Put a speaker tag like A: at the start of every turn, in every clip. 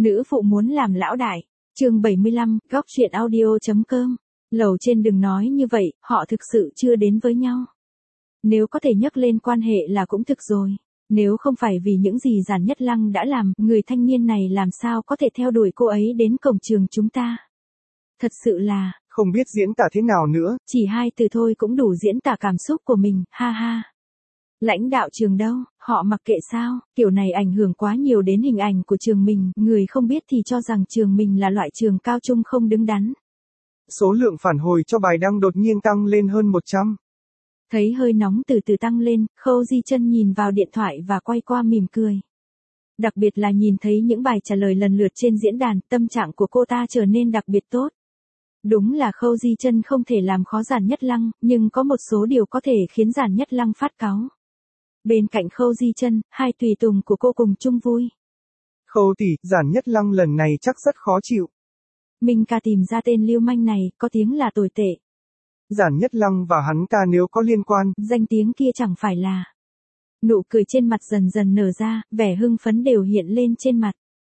A: Nữ phụ muốn làm lão đại. Chương 75, góc truyện audio.com. Lầu trên đừng nói như vậy, họ thực sự chưa đến với nhau. Nếu có thể nhắc lên quan hệ là cũng thực rồi. Nếu không phải vì những gì Giản Nhất Lăng đã làm, người thanh niên này làm sao có thể theo đuổi cô ấy đến cổng trường chúng ta. Thật sự là,
B: không biết diễn tả thế nào nữa.
A: Chỉ hai từ thôi cũng đủ diễn tả cảm xúc của mình, ha ha. Lãnh đạo trường đâu, họ mặc kệ sao, kiểu này ảnh hưởng quá nhiều đến hình ảnh của trường mình, người không biết thì cho rằng trường mình là loại trường cao trung không đứng đắn.
B: Số lượng phản hồi cho bài đăng đột nhiên tăng lên hơn 100.
A: Thấy hơi nóng từ từ tăng lên, Khâu Di Chân nhìn vào điện thoại và quay qua mỉm cười. Đặc biệt là nhìn thấy những bài trả lời lần lượt trên diễn đàn, tâm trạng của cô ta trở nên đặc biệt tốt. Đúng là Khâu Di Chân không thể làm khó Giản Nhất Lăng, nhưng có một số điều có thể khiến Giản Nhất Lăng phát cáu. Bên cạnh Khâu Di Chân, hai tùy tùng của cô cùng chung vui.
B: Khâu tỷ, Giản Nhất Lăng lần này chắc rất khó chịu.
A: Minh ca tìm ra tên lưu manh này, có tiếng là tồi tệ.
B: Giản Nhất Lăng và hắn ta nếu có liên quan,
A: danh tiếng kia chẳng phải là. Nụ cười trên mặt dần dần nở ra, vẻ hưng phấn đều hiện lên trên mặt.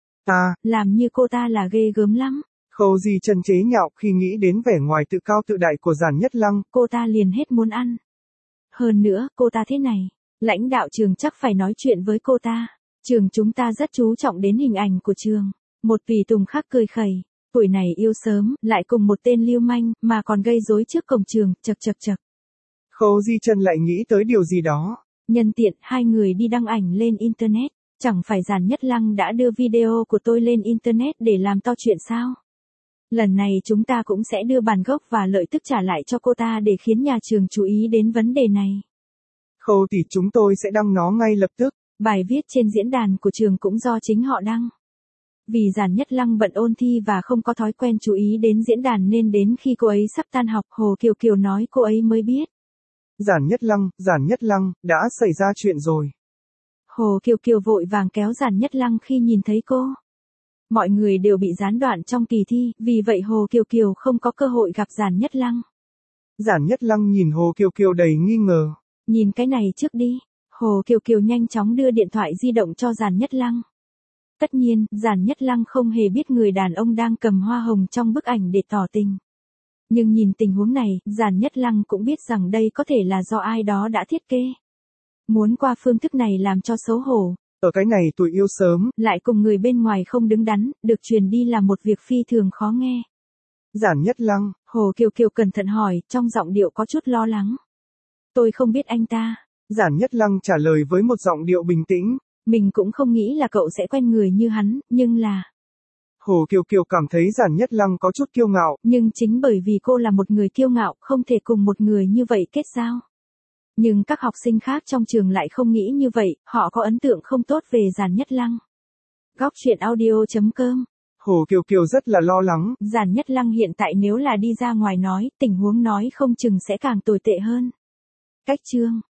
A: Làm như cô ta là ghê gớm lắm.
B: Khâu Di Chân chế nhạo khi nghĩ đến vẻ ngoài tự cao tự đại của Giản Nhất Lăng.
A: Cô ta liền hết muốn ăn. Hơn nữa, cô ta thế này, lãnh đạo trường chắc phải nói chuyện với cô ta. Trường chúng ta rất chú trọng đến hình ảnh của trường. Một tùy tùng khác cười khẩy. Tuổi này yêu sớm, lại cùng một tên lưu manh, mà còn gây rối trước cổng trường, chật.
B: Khâu Di Chân lại nghĩ tới điều gì đó.
A: Nhân tiện, hai người đi đăng ảnh lên Internet. Chẳng phải Giản Nhất Lăng đã đưa video của tôi lên Internet để làm to chuyện sao? Lần này chúng ta cũng sẽ đưa bản gốc và lợi tức trả lại cho cô ta để khiến nhà trường chú ý đến vấn đề này.
B: Khâu tỷ, chúng tôi sẽ đăng nó ngay lập tức.
A: Bài viết trên diễn đàn của trường cũng do chính họ đăng. Vì Giản Nhất Lăng bận ôn thi và không có thói quen chú ý đến diễn đàn nên đến khi cô ấy sắp tan học, Hồ Kiều Kiều nói cô ấy mới biết.
B: Giản Nhất Lăng, đã xảy ra chuyện rồi.
A: Hồ Kiều Kiều vội vàng kéo Giản Nhất Lăng khi nhìn thấy cô. Mọi người đều bị gián đoạn trong kỳ thi, vì vậy Hồ Kiều Kiều không có cơ hội gặp Giản Nhất Lăng.
B: Giản Nhất Lăng nhìn Hồ Kiều Kiều đầy nghi ngờ.
A: Nhìn cái này trước đi. Hồ Kiều Kiều nhanh chóng đưa điện thoại di động cho Giản Nhất Lăng. Tất nhiên, Giản Nhất Lăng không hề biết người đàn ông đang cầm hoa hồng trong bức ảnh để tỏ tình. Nhưng nhìn tình huống này, Giản Nhất Lăng cũng biết rằng đây có thể là do ai đó đã thiết kế. Muốn qua phương thức này làm cho xấu hổ.
B: Ở cái này tuổi yêu sớm,
A: lại cùng người bên ngoài không đứng đắn, được truyền đi là một việc phi thường khó nghe.
B: Giản Nhất Lăng,
A: Hồ Kiều Kiều cẩn thận hỏi, trong giọng điệu có chút lo lắng. Tôi không biết anh ta.
B: Giản Nhất Lăng trả lời với một giọng điệu bình tĩnh.
A: Mình cũng không nghĩ là cậu sẽ quen người như hắn, nhưng là...
B: Hồ Kiều Kiều cảm thấy Giản Nhất Lăng có chút kiêu ngạo.
A: Nhưng chính bởi vì cô là một người kiêu ngạo, không thể cùng một người như vậy kết giao. Nhưng các học sinh khác trong trường lại không nghĩ như vậy, họ có ấn tượng không tốt về Giản Nhất Lăng. Góc truyện audio.com.
B: Hồ Kiều Kiều rất là lo lắng.
A: Giản Nhất Lăng hiện tại nếu là đi ra ngoài nói, tình huống nói không chừng sẽ càng tồi tệ hơn. Cách chương